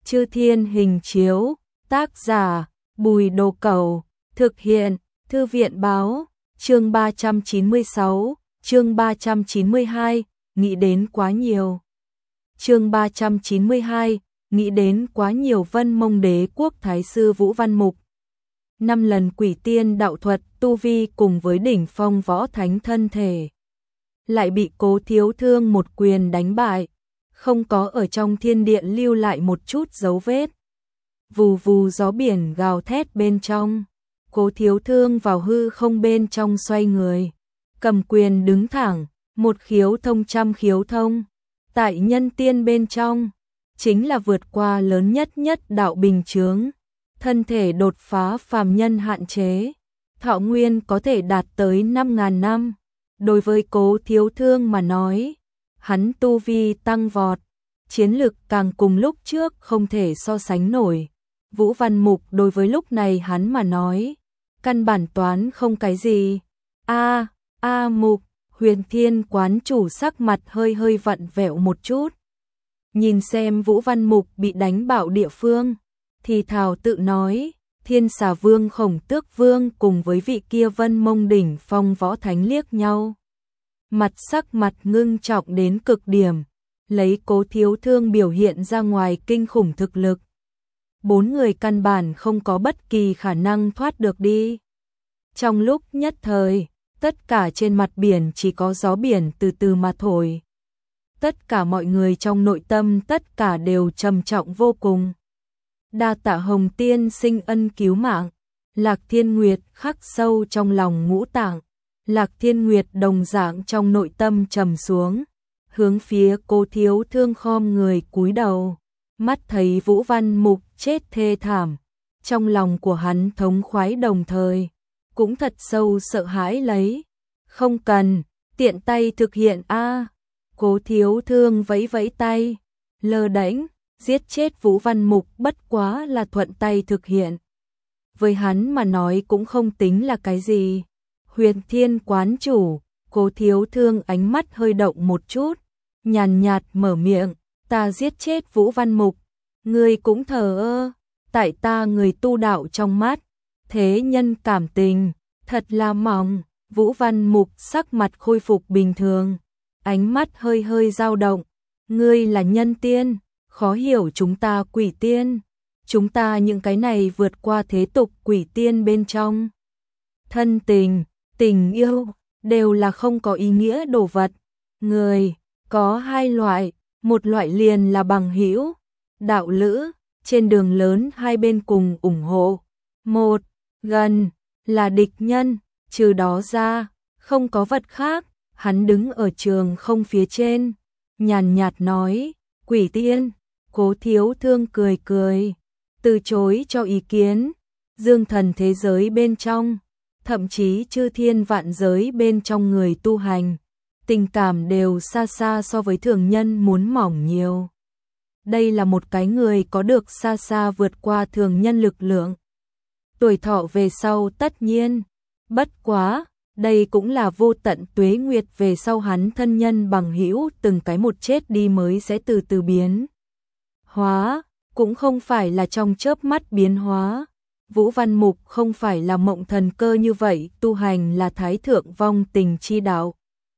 Chư Thiên hình chiếu, tác giả, Bùi Đồ Cẩu, thực hiện, Thư viện báo, chương 396, chương 392, nghĩ đến quá nhiều. Chương 392, nghĩ đến quá nhiều. Vân Mông Đế quốc Thái sư Vũ Văn Mục. 5 lần quỷ tiên đạo thuật tu vi cùng với đỉnh phong võ thánh thân thể. Lại bị Cố Thiếu Thương một quyền đánh bại, không có ở trong thiên điện lưu lại một chút dấu vết. Vù vù gió biển gào thét bên trong, Cố Thiếu Thương vào hư không bên trong xoay người, cầm quyền đứng thẳng, một khiếu thông trăm khiếu thông. Tại nhân tiên bên trong, chính là vượt qua lớn nhất đạo bình chướng, thân thể đột phá phàm nhân hạn chế, thọ nguyên có thể đạt tới 5.000 năm. Đối với Cố Thiếu Thương mà nói, hắn tu vi tăng vọt, chiến lực càng cùng lúc trước không thể so sánh nổi. Vũ Văn Mục đối với lúc này hắn mà nói, căn bản toán không cái gì. Mục, Huyền Thiên quán chủ sắc mặt hơi vặn vẹo một chút. Nhìn xem Vũ Văn Mục bị đánh bạo địa phương, thì thào tự nói, Thiên Xà Vương Khổng Tước Vương cùng với vị kia Vân Mông đỉnh phong võ thánh liếc nhau. Sắc mặt ngưng trọng đến cực điểm, lấy Cố Thiếu Thương biểu hiện ra ngoài kinh khủng thực lực. 4 người căn bản không có bất kỳ khả năng thoát được đi. Trong lúc nhất thời, tất cả trên mặt biển chỉ có gió biển từ từ mà thổi. Tất cả mọi người trong nội tâm tất cả đều trầm trọng vô cùng. Đa tạ Hồng Tiên sinh ân cứu mạng. Lạc Thiên Nguyệt khắc sâu trong lòng ngũ tạng. Lạc Thiên Nguyệt đồng dạng trong nội tâm trầm xuống, hướng phía Cố Thiếu Thương khom người cúi đầu. Mắt thấy Vũ Văn Mục chết thê thảm, trong lòng của hắn thống khoái đồng thời cũng thật sâu sợ hãi lấy. Không cần, tiện tay thực hiện a. Cố Thiếu Thương vẫy vẫy tay, lơ đễnh, giết chết Vũ Văn Mục bất quá là thuận tay thực hiện. Với hắn mà nói cũng không tính là cái gì. Huyền Thiên quán chủ, Cố Thiếu Thương ánh mắt hơi động một chút, nhàn nhạt mở miệng, ta giết chết Vũ Văn Mục, ngươi cũng thờ ơ, tại ta người tu đạo trong mắt, thế nhân cảm tình, thật là mỏng. Vũ Văn Mục sắc mặt khôi phục bình thường, ánh mắt hơi dao động, ngươi là nhân tiên, khó hiểu chúng ta quỷ tiên, chúng ta những cái này vượt qua thế tục quỷ tiên bên trong. Thân tình, tình yêu, đều là không có ý nghĩa đồ vật. Người, có 2 loại, một loại liền là bằng hữu, đạo lữ, trên đường lớn hai bên cùng ủng hộ. Một, gần, là địch nhân, trừ đó ra, không có vật khác. Hắn đứng ở trường không phía trên, nhàn nhạt nói, quỷ tiên. Cố Thiếu Thương cười, từ chối cho ý kiến. Dương thần thế giới bên trong, thậm chí chư thiên vạn giới bên trong người tu hành, tình cảm đều xa xa so với thường nhân muốn mỏng nhiều. Đây là một cái người có được xa xa vượt qua thường nhân lực lượng. Tuổi thọ về sau tất nhiên, bất quá, đây cũng là vô tận tuế nguyệt về sau hắn thân nhân bằng hữu từng cái một chết đi mới sẽ từ từ biến hóa, cũng không phải là trong chớp mắt biến hóa. Vũ Văn Mục không phải là mộng thần cơ như vậy, tu hành là thái thượng vong tình chi đạo.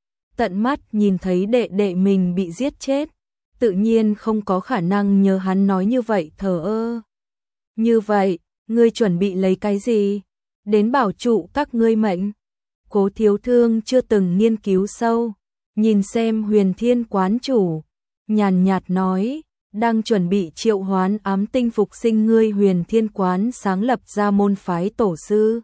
Tận mắt nhìn thấy đệ đệ mình bị giết chết, tự nhiên không có khả năng nhớ hắn nói như vậy thờ ơ. Như vậy, ngươi chuẩn bị lấy cái gì đến bảo trụ các ngươi mệnh? Cố Thiếu Thương chưa từng nghiên cứu sâu, nhìn xem Huyền Thiên quán chủ, nhàn nhạt nói, đang chuẩn bị triệu hoán ám tinh phục sinh ngươi. Huyền Thiên quán sáng lập ra môn phái tổ sư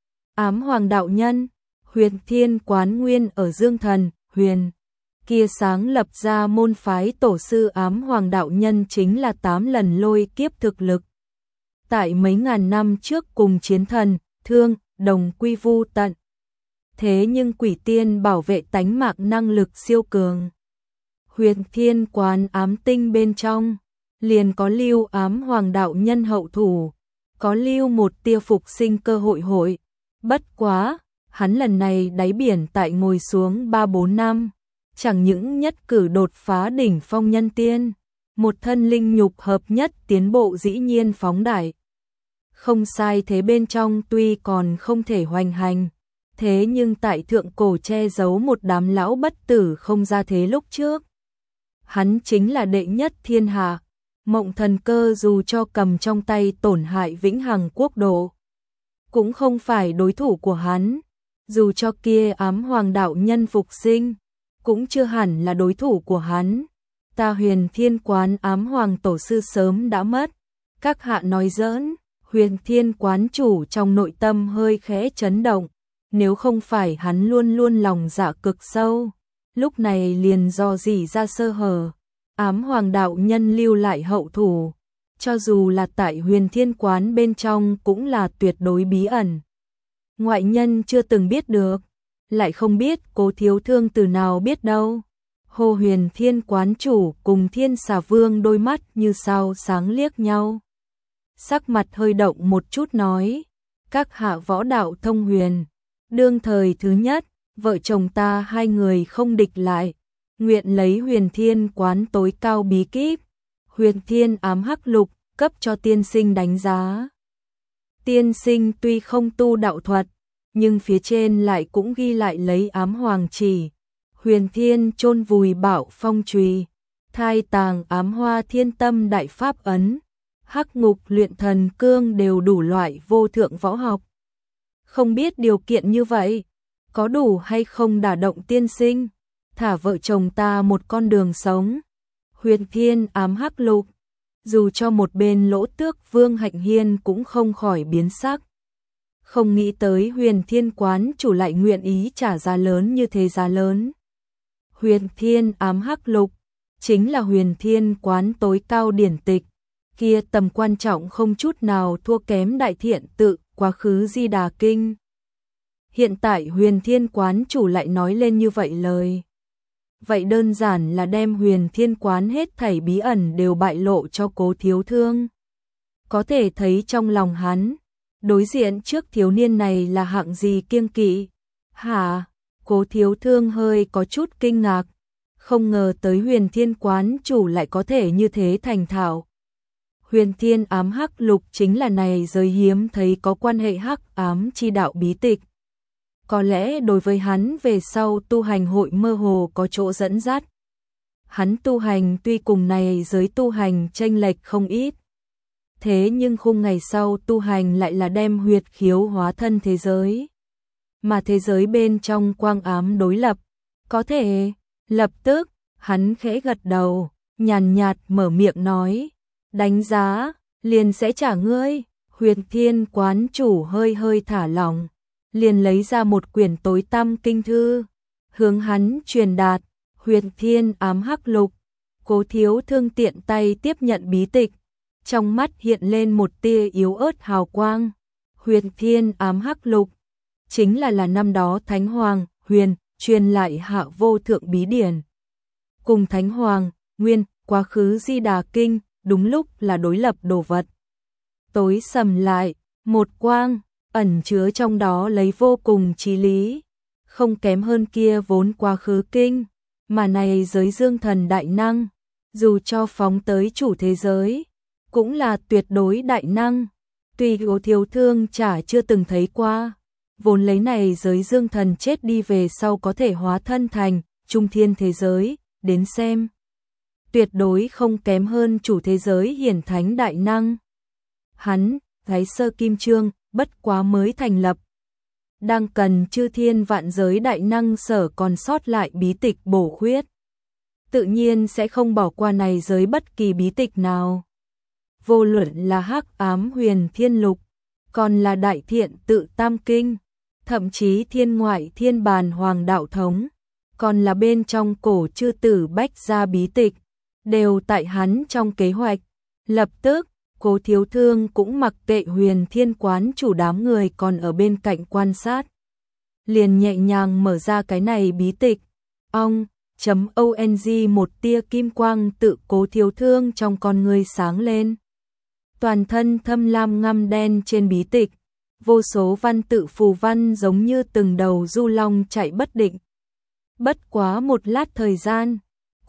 Ám Hoàng đạo nhân. Huyền Thiên quán nguyên ở Dương Thần, Huyền kia sáng lập ra môn phái tổ sư Ám Hoàng đạo nhân chính là 8 lần lôi kiếp thực lực. Tại mấy ngàn năm trước cùng chiến thần, Thương, đồng quy vu tận. Thế nhưng quỷ tiên bảo vệ tánh mạng năng lực siêu cường. Huyền Thiên quán ám tinh bên trong, liền có lưu Ám Hoàng đạo nhân hậu thủ, có lưu một tia phục sinh cơ hội. Bất quá, hắn lần này đáy biển tại ngồi xuống 3-4 năm, chẳng những nhất cử đột phá đỉnh phong nhân tiên, một thân linh nhục hợp nhất tiến bộ dĩ nhiên phóng đại. Không sai, thế bên trong tuy còn không thể hoành hành, thế nhưng tại thượng cổ che giấu một đám lão bất tử không ra thế lúc trước. Hắn chính là đệ nhất thiên hạ, Mộng Thần Cơ dù cho cầm trong tay tổn hại vĩnh hằng quốc độ, cũng không phải đối thủ của hắn, dù cho kia ám hoàng đạo nhân phục sinh, cũng chưa hẳn là đối thủ của hắn. Ta Huyền Thiên Quán ám hoàng tổ sư sớm đã mất, các hạ nói giỡn. Huyền Thiên Quán chủ trong nội tâm hơi khẽ chấn động, nếu không phải hắn luôn luôn lòng dạ cực sâu, lúc này liền do gì ra sơ hở, ám hoàng đạo nhân lưu lại hậu thủ, cho dù là tại Huyền Thiên Quán bên trong cũng là tuyệt đối bí ẩn. Ngoại nhân chưa từng biết được, lại không biết Cố Thiếu Thương từ nào biết đâu. Hồ Huyền Thiên Quán chủ cùng Thiên Xà Vương đôi mắt như sao sáng liếc nhau. Sắc mặt hơi động một chút nói, các hạ võ đạo thông huyền, đương thời thứ nhất, vợ chồng ta hai người không địch lại, nguyện lấy Huyền Thiên Quán tối cao bí kíp, Huyền Thiên ám hắc lục, cấp cho tiên sinh đánh giá. Tiên sinh tuy không tu đạo thuật, nhưng phía trên lại cũng ghi lại lấy ám hoàng chỉ, Huyền Thiên chôn vùi bảo phong chùy, thai tàng ám hoa thiên tâm đại pháp ấn, hắc ngục luyện thần cương đều đủ loại vô thượng võ học. Không biết điều kiện như vậy, có đủ hay không đả động tiên sinh, thả vợ chồng ta một con đường sống. Huyền Thiên ám hắc lục, dù cho một bên Lỗ Tước Vương Hạnh Hiên cũng không khỏi biến sắc. Không nghĩ tới Huyền Thiên Quán chủ lại nguyện ý trả giá lớn như thế, giá lớn. Huyền Thiên ám hắc lục, chính là Huyền Thiên Quán tối cao điển tịch, kia tầm quan trọng không chút nào thua kém Đại Thiện Tự, Quá Khứ Di Đà Kinh. Hiện tại Huyền Thiên Quán chủ lại nói lên như vậy lời. Vậy đơn giản là đem Huyền Thiên Quán hết thảy bí ẩn đều bại lộ cho Cố Thiếu Thương. Có thể thấy trong lòng hắn, đối diện trước thiếu niên này là hạng gì kiêng kỵ. Hả? Cố Thiếu Thương hơi có chút kinh ngạc, không ngờ tới Huyền Thiên Quán chủ lại có thể như thế thành thạo. Huyền Thiên ám hắc lục chính là này giới hiếm thấy có quan hệ hắc ám chi đạo bí tịch. Có lẽ đối với hắn về sau tu hành hội mơ hồ có chỗ dẫn dắt. Hắn tu hành tuy cùng này giới tu hành chênh lệch không ít, thế nhưng khung ngày sau tu hành lại là đem huyệt khiếu hóa thân thế giới. Mà thế giới bên trong quang ám đối lập, có thể, lập tức, hắn khẽ gật đầu, nhàn nhạt mở miệng nói, đánh giá, liền sẽ trả ngươi. Huyền Thiên Quán chủ hơi hơi thả lỏng, liền lấy ra một quyển tối tăm kinh thư, hướng hắn truyền đạt. Huyền Thiên ám hắc lục. Cố Thiếu Thương tiện tay tiếp nhận bí tịch, trong mắt hiện lên một tia yếu ớt hào quang. Huyền Thiên ám hắc lục chính là năm đó Thánh Hoàng Huyền truyền lại hạ vô thượng bí điển, cùng Thánh Hoàng Nguyên Quá Khứ Di Đà Kinh đúng lúc là đối lập đồ vật. Tối sầm lại, một quang ẩn chứa trong đó lấy vô cùng chí lý, không kém hơn kia vốn Quá Khứ Kinh, mà này giới dương thần đại năng, dù cho phóng tới chủ thế giới, cũng là tuyệt đối đại năng. Tuy Cố Thiếu Thương chả chưa từng thấy qua, vốn lấy này giới dương thần chết đi về sau có thể hóa thân thành trung thiên thế giới, đến xem, tuyệt đối không kém hơn chủ thế giới hiển thánh đại năng. Hắn, Thái Sơ Kim Chương, bất quá mới thành lập, đang cần chư thiên vạn giới đại năng sở còn sót lại bí tịch bổ khuyết, tự nhiên sẽ không bỏ qua này giới bất kỳ bí tịch nào. Vô luận là hắc ám Huyền Thiên Lục, còn là Đại Thiện Tự Tam Kinh, thậm chí Thiên Ngoại Thiên Bàn Hoàng Đạo Thống, còn là bên trong cổ chư tử bách gia bí tịch, đều tại hắn trong kế hoạch. Lập tức, Cố Thiếu Thương cũng mặc kệ Huyền Thiên Quán chủ đám người còn ở bên cạnh quan sát, liền nhẹ nhàng mở ra cái này bí tịch. Ong một tia kim quang tự Cố Thiếu Thương trong con người sáng lên. Toàn thân thâm lam ngăm đen trên bí tịch, vô số văn tự phù văn giống như từng đầu du long chạy bất định. Bất quá một lát thời gian,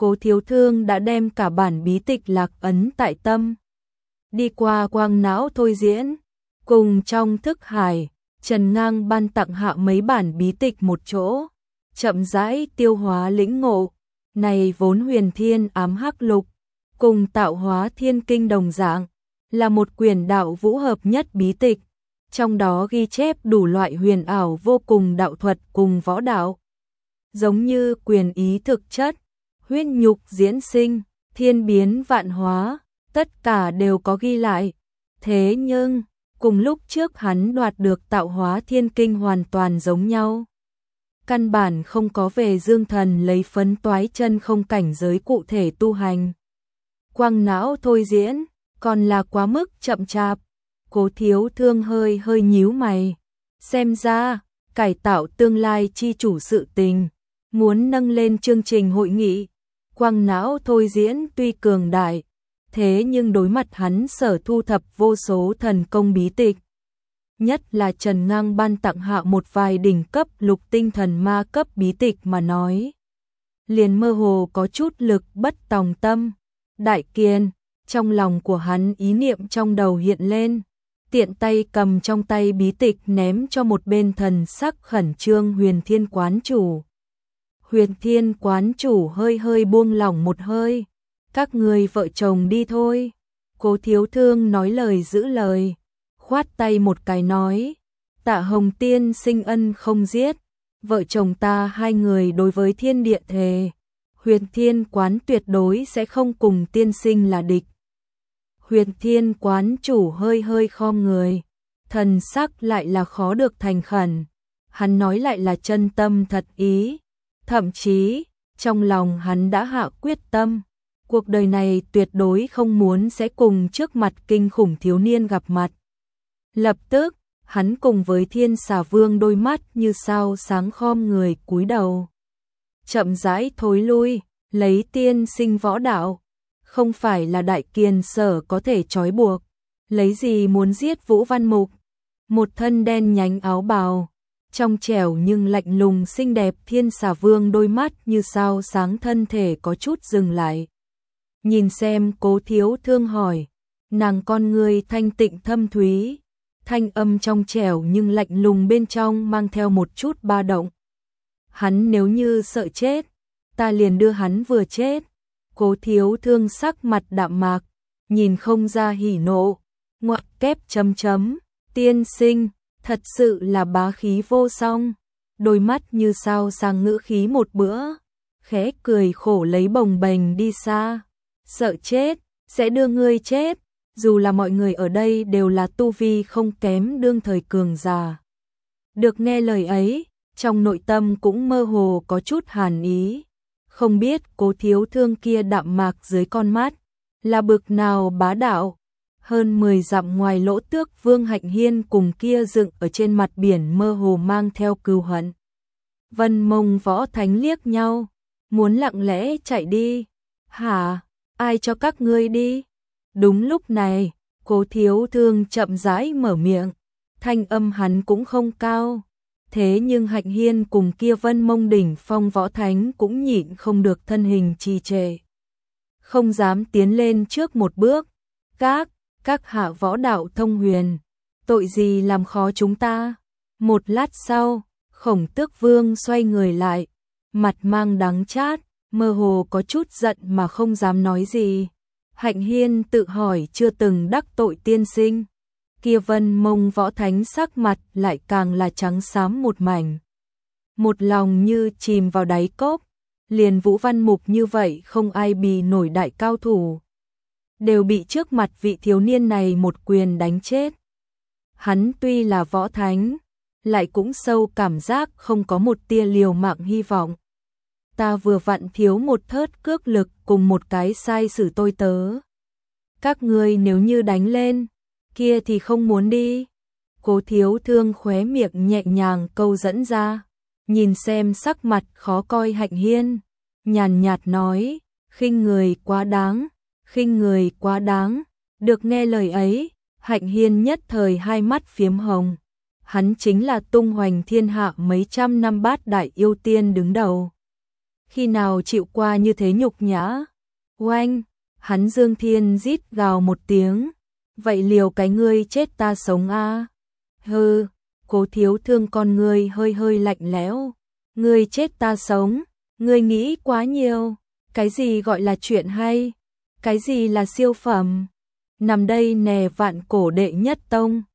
Cố Thiếu Thương đã đem cả bản bí tịch lạc ấn tại tâm. Đi qua quang não thôi diễn, cùng trong thức hải, Trần Ngang ban tặng hạ mấy bản bí tịch một chỗ, chậm rãi tiêu hóa lĩnh ngộ. Này vốn huyền thiên ám hắc lục, cùng tạo hóa thiên kinh đồng dạng, là một quyển đạo vũ hợp nhất bí tịch, trong đó ghi chép đủ loại huyền ảo vô cùng đạo thuật cùng võ đạo. Giống như quyền ý thực chất, huyết nhục diễn sinh, thiên biến vạn hóa, tất cả đều có ghi lại. Thế nhưng, cùng lúc trước hắn đoạt được tạo hóa thiên kinh hoàn toàn giống nhau. Căn bản không có về dương thần lấy phấn toái chân không cảnh giới cụ thể tu hành. Quang não thôi diễn, còn là quá mức chậm chạp. Cố Thiếu Thương hơi nhíu mày. Xem ra, cải tạo tương lai chi chủ sự tình, muốn nâng lên chương trình hội nghị. Quang não thôi diễn tuy cường đại, thế nhưng đối mặt hắn sở thu thập vô số thần công bí tịch. Nhất là Trần Ngang ban tặng hạ một vài đỉnh cấp lục tinh thần ma cấp bí tịch mà nói. Liền mơ hồ có chút lực bất tòng tâm. Đại Kiền, trong lòng của hắn ý niệm trong đầu hiện lên. Tiện tay cầm trong tay bí tịch ném cho một bên thần sắc khẩn trương Huyền Thiên quán chủ. Huyền Thiên quán chủ hơi buông lỏng một hơi. Các người vợ chồng đi thôi. Cố Thiếu Thương nói lời giữ lời. Khoát tay một cái nói. Tạ Hồng Tiên sinh ân không giết. Vợ chồng ta hai người đối với thiên địa thề. Huyền Thiên quán tuyệt đối sẽ không cùng tiên sinh là địch. Huyền Thiên quán chủ hơi khom người. Thần sắc lại là khó được thành khẩn. Hắn nói lại là chân tâm thật ý. Thậm chí, trong lòng hắn đã hạ quyết tâm. Cuộc đời này tuyệt đối không muốn sẽ cùng trước mặt kinh khủng thiếu niên gặp mặt. Lập tức, hắn cùng với Thiên Xà Vương đôi mắt như sao sáng khom người cúi đầu. Chậm rãi thối lui, lấy tiên sinh võ đạo. Không phải là Đại Kiền sở có thể trói buộc. Lấy gì muốn giết Vũ Văn Mục. Một thân đen nhánh áo bào. Trong trẻo nhưng lạnh lùng xinh đẹp Thiên Xà Vương đôi mắt như sao sáng thân thể có chút dừng lại. Nhìn xem Cố Thiếu Thương hỏi. Nàng con người thanh tịnh thâm thúy. Thanh âm trong trẻo nhưng lạnh lùng bên trong mang theo một chút ba động. Hắn nếu như sợ chết, ta liền đưa hắn vừa chết. Cố Thiếu Thương sắc mặt đạm mạc, nhìn không ra hỉ nộ, ngoặc kép chấm chấm, tiên sinh, thật sự là bá khí vô song. Đôi mắt như sao sang ngữ khí một bữa, khẽ cười khổ lấy bồng bềnh đi xa. Sợ chết, sẽ đưa ngươi chết. Dù là mọi người ở đây đều là tu vi không kém đương thời cường già. Được nghe lời ấy, trong nội tâm cũng mơ hồ có chút hàn ý. Không biết Cố Thiếu Thương kia đạm mạc dưới con mắt, là bực nào bá đạo. Hơn 10 dặm ngoài Lỗ Tước Vương Hạnh Hiên cùng kia dựng ở trên mặt biển mơ hồ mang theo cừu hận. Vân Mông Võ Thánh liếc nhau, muốn lặng lẽ chạy đi. Hả, ai cho các ngươi đi? Đúng lúc này, Cố Thiếu Thương chậm rãi mở miệng, thanh âm hắn cũng không cao. Thế nhưng Hạnh Hiên cùng kia Vân Mông đỉnh phong võ thánh cũng nhịn không được thân hình trì trệ. Không dám tiến lên trước một bước. Các hạ võ đạo thông huyền, tội gì làm khó chúng ta? Một lát sau, Khổng Tước Vương xoay người lại, mặt mang đắng chát, mơ hồ có chút giận mà không dám nói gì. Hạnh Hiên tự hỏi chưa từng đắc tội tiên sinh. Kia Vân Mông võ thánh sắc mặt lại càng là trắng xám một mảnh. Một lòng như chìm vào đáy cốc, liền Vũ Văn Mục như vậy không ai bì nổi đại cao thủ. Đều bị trước mặt vị thiếu niên này một quyền đánh chết. Hắn tuy là võ thánh, lại cũng sâu cảm giác không có một tia liều mạng hy vọng. Ta vừa vặn thiếu một thớt cước lực cùng một cái sai sử tôi tớ. Các ngươi nếu như đánh lên, kia thì không muốn đi. Cố Thiếu Thương khóe miệng nhẹ nhàng câu dẫn ra, nhìn xem sắc mặt khó coi Hạnh Hiên, nhàn nhạt nói, khinh người quá đáng, khinh người quá đáng. Được nghe lời ấy, Hạnh Hiên nhất thời hai mắt phiếm hồng. Hắn chính là tung hoành thiên hạ mấy trăm năm bát đại yêu tiên đứng đầu. khi nào chịu qua như thế nhục nhã. Oanh, hắn Dương Thiên rít gào một tiếng, vậy liều cái ngươi chết ta sống a. Hừ, Cố Thiếu Thương con ngươi hơi hơi lạnh lẽo, ngươi chết ta sống, ngươi nghĩ quá nhiều, cái gì gọi là chuyện hay, cái gì là siêu phẩm, nằm đây nè vạn cổ đệ nhất tông.